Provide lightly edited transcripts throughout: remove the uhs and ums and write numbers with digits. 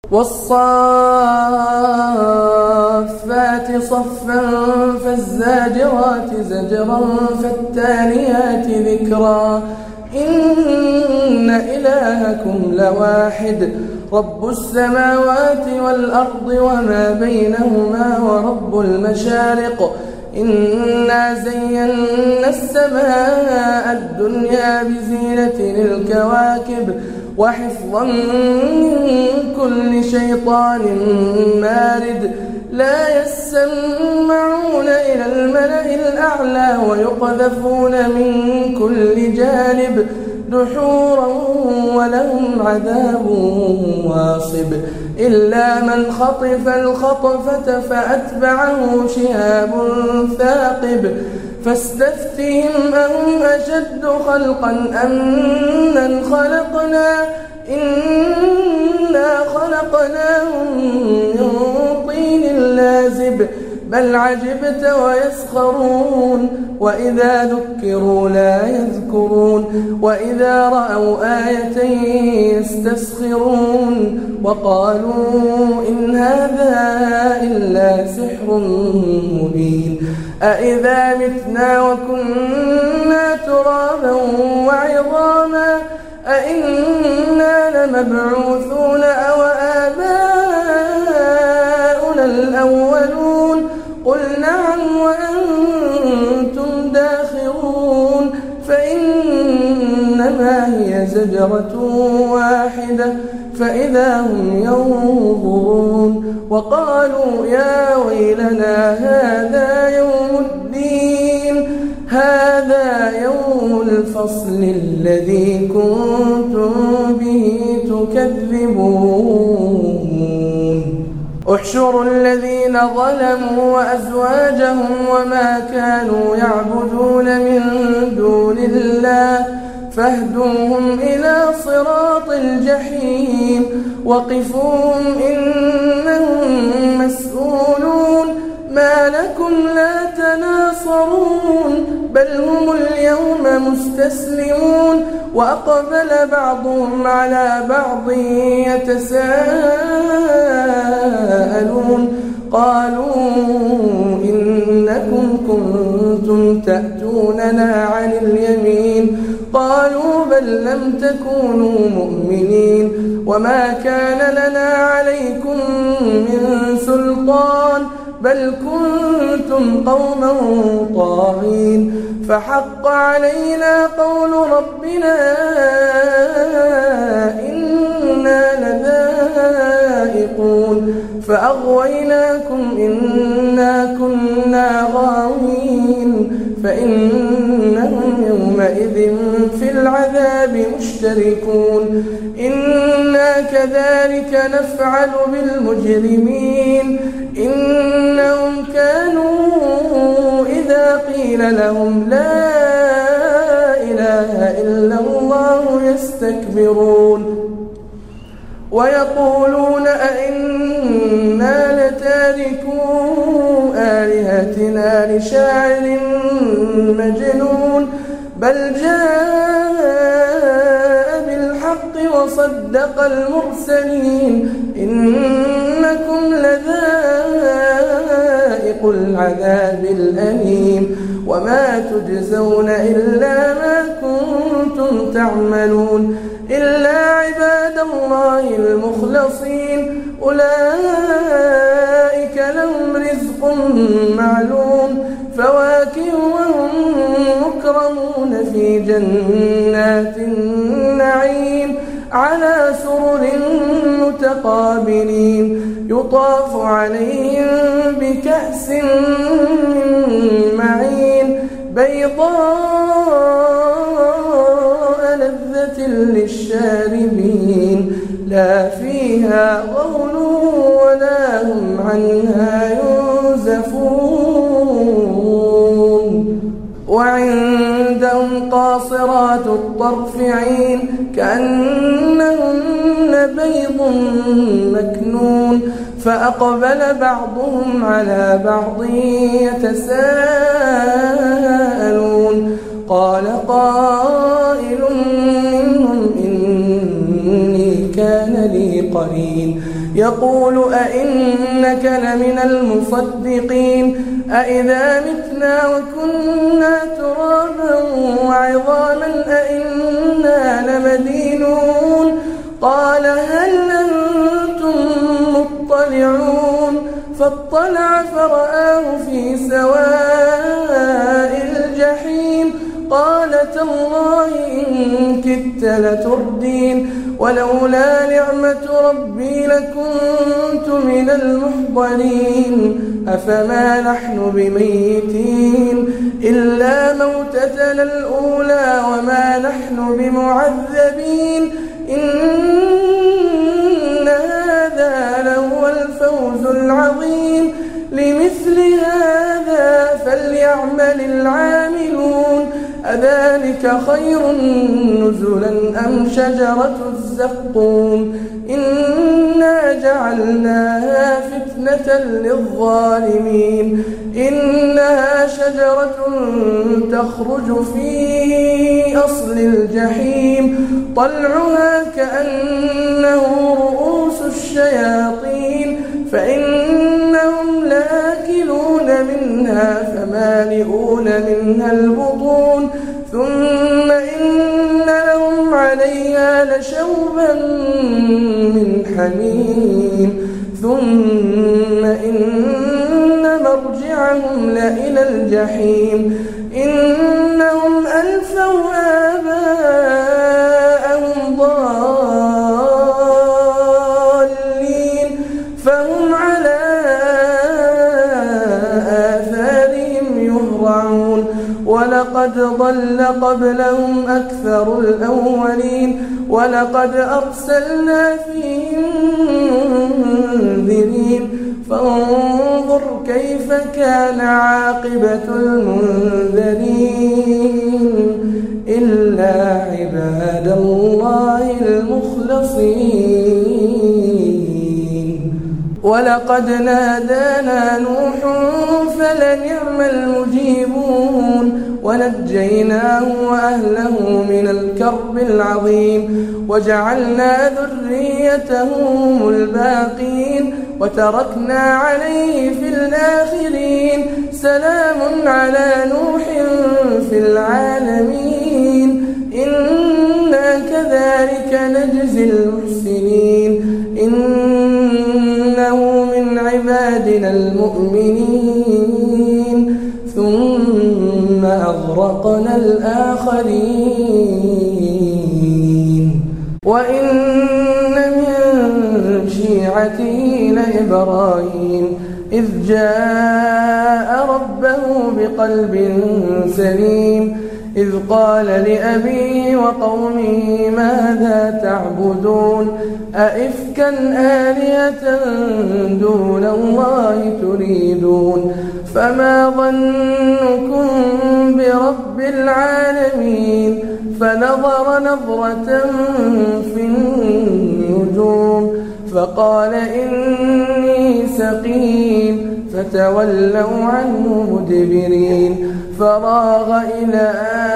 والصافات صفا فالزاجرات زجرا فالتاليات ذكرا إن إلهكم لواحد رب السماوات والأرض وما بينهما ورب المشارق إنا زينا السماء الدنيا بزينة الكواكب وحفظا من كل شيطان مارد لا يسمعون إلى الملأ الأعلى ويقذفون من كل جانب دحورا ولهم عذاب واصب إلا من خطف الخطفة فأتبعه شهاب ثاقب فاستفتهم أهم أشد خلقا أم من خلقنا إنا خلقناهم من طين لازب بل عجبت ويسخرون وإذا ذكروا لا يذكرون وإذا رأوا آية يستسخرون وقالوا إن هذا إلا سحر مبين أإذا متنا وكنا ترابا وعظاما أإنا لمبعوثون أو آباؤنا الأولون قل نعم وأنتم داخرون فإنما هي زجرة واحدة فإذا هم ينظرون وقالوا يا ويلنا هذا يوم الدين هذا يوم الفصل الذي كنتم به تكذبون احشروا الذين ظلموا وأزواجهم وما كانوا يعبدون من دون الله فاهدوهم إلى صراط الجحيم وقفوهم إنهم مسؤولون ما لكم لا تناصرون بل هم اليوم مستسلمون وأقبل بعضهم على بعض يتساءلون قالوا إنكم كنتم تأتوننا عن اليمين قالوا بل لم تكونوا مؤمنين وما كان لنا عليكم من سلطان بل كنتم قوما طاغين فحق علينا قول ربنا إنا لذائقون فأغويناكم إنا كنا غاوين فإنهم يومئذ في العذاب مشتركون إنا كذلك نفعل بالمجرمين إنهم كانوا إذا قيل لهم لا إله إلا الله يستكبرون ويقولون أئنا لتاركو آلهتنا لشاعر مجنون بل جاء بالحق وصدق المرسلين إنكم لذائق العذاب الأليم وما تجزون إلا ما كنتم تعملون إلا عباد الله المخلصين أولئك لهم رزق معلوم فواكه وهم مكرمون في جنات النعيم على سرر متقابلين يطاف عليهم بكأس من معين بيضاء لذة للشاربين لا فيها غول ولا هم عنها ينزفون وعندهم قاصرات الطرف عين كأنهن بيض مكنون فأقبل بعضهم على بعض يتساءلون قال قائل منهم إني كان لي قرين يقول أئنك لمن المصدقين أئذا متنا وكنا ترابا وعظاما أئنا لمدينون قال هل أنتم مطلعون فاطلع فرآه في سواء الجحيم قال تالله إن كدت لتردين ولولا نعمة ربي لكنت من المحضرين أفما نحن بميتين إلا موتتنا الأولى وما نحن بمعذبين إن هذا لهو الفوز العظيم لمثل هذا فليعمل العاملون أذلك خير نزلا أم شجرة الزقوم إنا جعلناها فتنة للظالمين إنها شجرة تخرج في أصل الجحيم طلعها كأنه رؤوس الشياطين فإنهم لآكلون منها فمالئون منها البطون ثم إن لهم عليها لشوبا من حميم ثم إن مرجعهم لإلى الجحيم إنهم ألفوا آباءهم ضالين فهم على آثارهم يهرعون ولقد ضل قبلهم أكثر الأولين ولقد أرسلنا فيهم منذرين فانظر كيف كان عاقبة المنذرين إلا عباد الله المخلصين ولقد نادانا نوح فلنعم المجيبون ونجيناه وأهله من الكرب العظيم وجعلنا ذريته هم الباقين وتركنا عليه في الآخرين سلام على نوح في العالمين إنا كذلك نجزي المحسنين إنه من عبادنا المؤمنين ثم أغرقنا الآخرين وإن من شيعته لإبراهيم إذ جاء ربه بقلب سليم إذ قال لأبيه وقومه ماذا تعبدون أئفكا آلهة دون الله تريدون فما ظنكم برب العالمين فنظر نظرة في النجوم فقال إني سقيم فتولوا عنه مدبرين فراغ إلى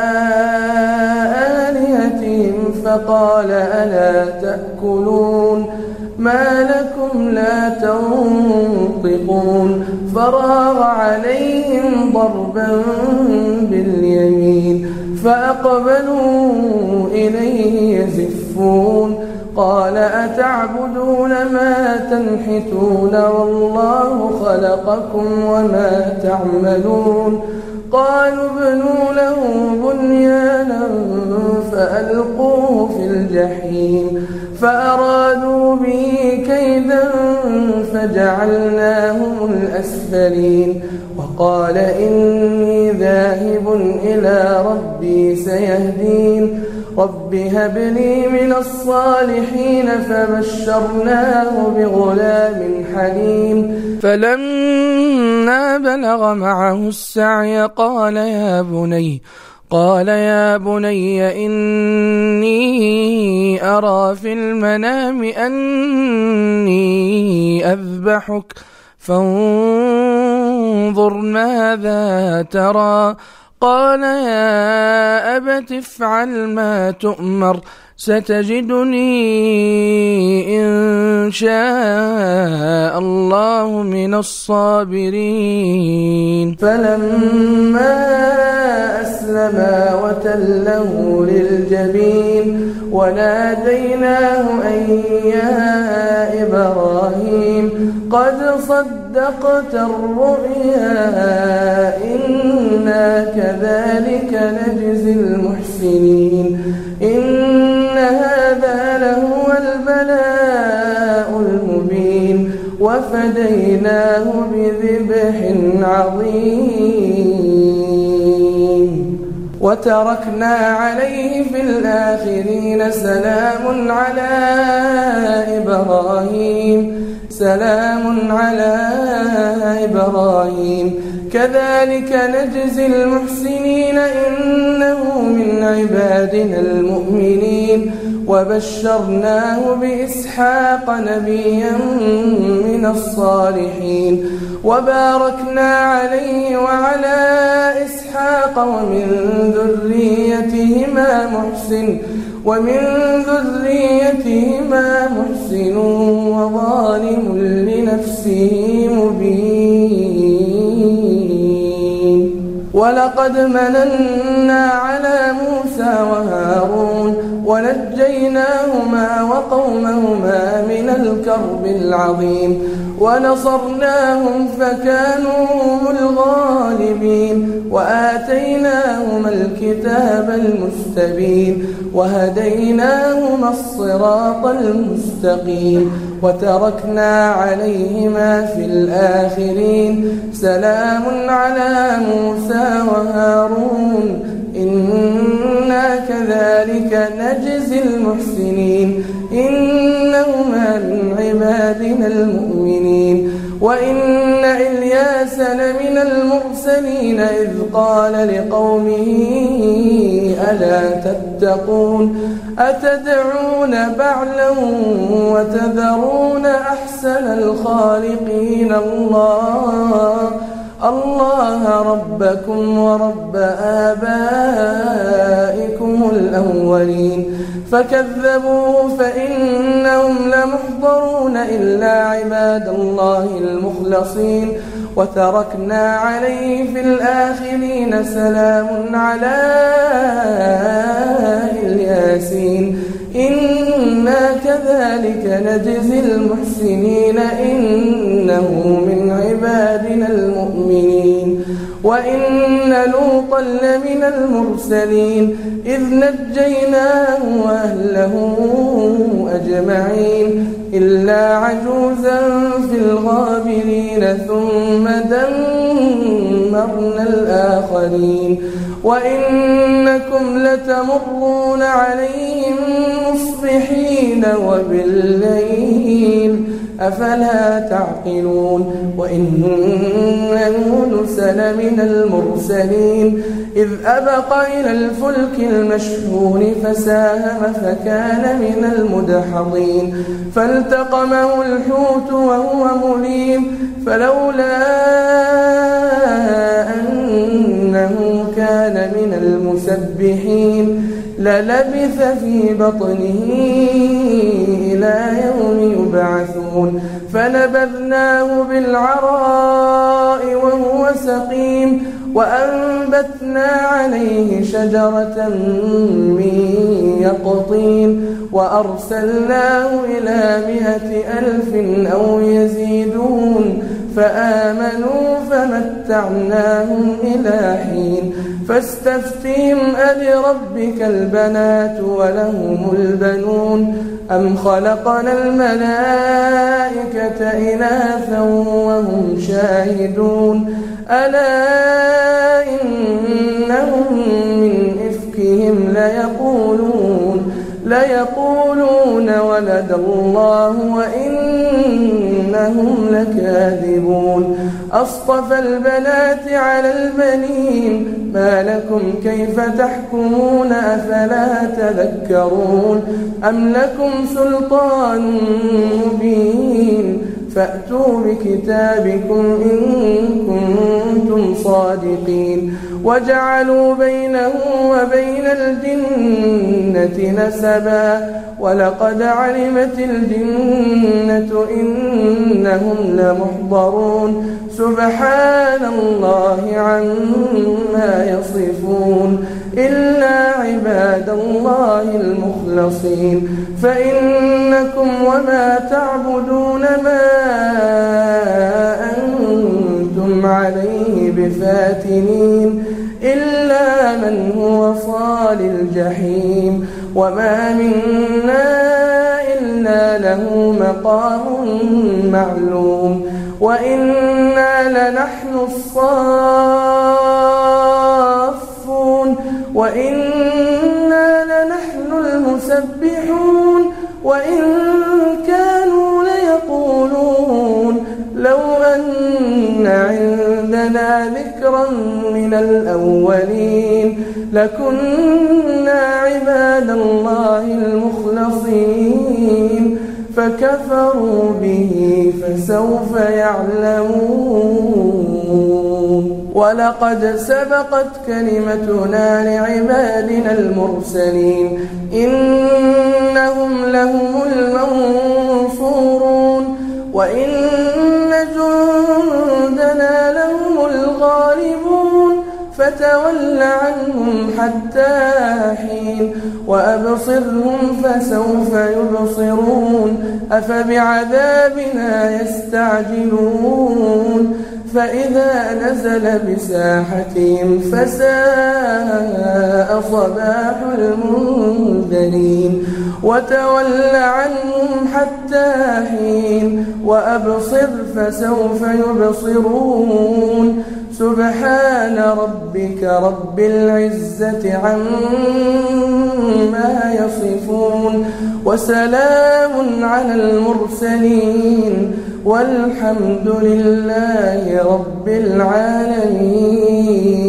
آلهتهم فقال ألا تأكلون ما لكم لا تنطقون فراغ عليهم ضربا باليمين فأقبلوا إليه يزفون قال أتعبدون ما تنحتون والله خلقكم وما تعملون قالوا ابنوا له بنيانا فألقوه في الجحيم فأرادوا به كيدا فجعلناهم الأسفلين وقال إني ذاهب إلى ربي سيهدين رب هب لي من الصالحين فبشرناه بغلام حليم فلما بلغ معه السعي قال يا بني إني أرى في المنام أني أذبحك فانظر ماذا ترى قال يا أبت افعل ما تؤمر ستجدني إن شاء الله من الصابرين فلما أسلما وتله للجبين وناديناه أن يا إبراهيم قد صدقت الرؤيا إنا كذلك نجزي المحسنين إن هذا لهو البلاء المبين وفديناه بذبح عظيم وتركنا عليه في الآخرين سلام على إبراهيم كذلك نجزي المحسنين إنه من عبادنا المؤمنين وبشرناه بإسحاق نبيا من الصالحين وباركنا عليه وعلى إسحاق ومن ذريتهما محسن وظالم لنفسه مبين ولقد مننا على موسى وهارون ونجيناهما وقومهما من الكرب العظيم ونصرناهم فكانوا هم الغالبين وآتيناهما الكتاب المستبين وهديناهما الصراط المستقيم وتركنا عليهما في الآخرين سلام على موسى وهارون إنا كذلك نجزي المحسنين إنهما من عبادنا المؤمنين وإن إلياس لمن المرسلين إذ قال لقومه ألا تتقون أتدعون بعلا وتذرون أحسن الخالقين الله ربكم ورب آبائكم الأولين فكذبوه فإنهم لمحضرون إلا عباد الله المخلصين وتركنا عليه في الآخرين سلام على الياسين إنا كذلك نجزي المحسنين إنه من عبادنا المؤمنين وإن لوطا لمن المرسلين إذ نجيناه وأهله أجمعين إلا عجوزا في الغابرين ثم دمرنا الآخرين وإنكم لتمرون عليهم مصبحين وبالليل أفلا تعقلون وإن يونس لمن المرسلين إذ أبق إلى الفلك المشحون فساهم فكان من المدحضين فالتقمه الحوت وهو مليم فلولا أنه كان من المسبحين للبث في بطنه إلى يوم يبعثون فنبذناه بالعراء وهو سقيم وأنبتنا عليه شجرة من يقطين وأرسلناه إلى 100,000 أو يزيدون فآمنوا فمتعناهم إلى حين فاستفتهم ألربك البنات ولهم البنون أم خلقنا الملائكة إناثا وهم شاهدون ألا إنهم من إفكهم ليقولون ولد الله وإنهم لكاذبون أصطفى البنات على البنين ما لكم كيف تحكمون أفلا تذكرون أم لكم سلطان مبين فأتوا بكتابكم إن كنتم صادقين وجعلوا بينه وبين الجنة نسبا ولقد علمت الجنة إنهم لمحضرون سبحان الله عما يصفون إلا عباد الله المخلصين فإنكم وما تعبدون ما أنتم عليه بفاتنين إلا من هو صال الجحيم وما منا إلا له مقام معلوم وإنا لنحن الصافون وإنا لنحن المسبحون وإن كانوا ليقولون لو أن عندنا ذكرا من الأولين لكنا عباد الله المخلصين فكفروا به فسوف يعلمون ولقد سبقت كلمتنا لعبادنا المرسلين إنهم لهم المنصورون وإن جندنا لهم الغالبون فتول عنهم حتى حين وأبصرهم فسوف يبصرون أفبعذابنا يستعجلون فإذا نزل بساحتهم فساء صباح المنذرين وتول عنهم حتى حين وأبصر فسوف يبصرون سبحان ربك رب العزة عما يصفون وسلام على المرسلين والحمد لله رب العالمين.